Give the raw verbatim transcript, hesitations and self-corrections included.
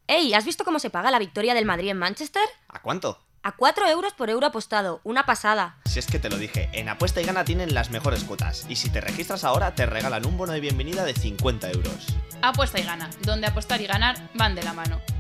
Ey, ¿has visto cómo se paga la victoria del Madrid en Manchester? ¿A cuánto? A cuatro euros por euro apostado, una pasada. Si es que te lo dije, en Apuesta y Gana tienen las mejores cuotas, y si te registras ahora te regalan un bono de bienvenida de cincuenta euros. Apuesta y Gana, donde apostar y ganar van de la mano.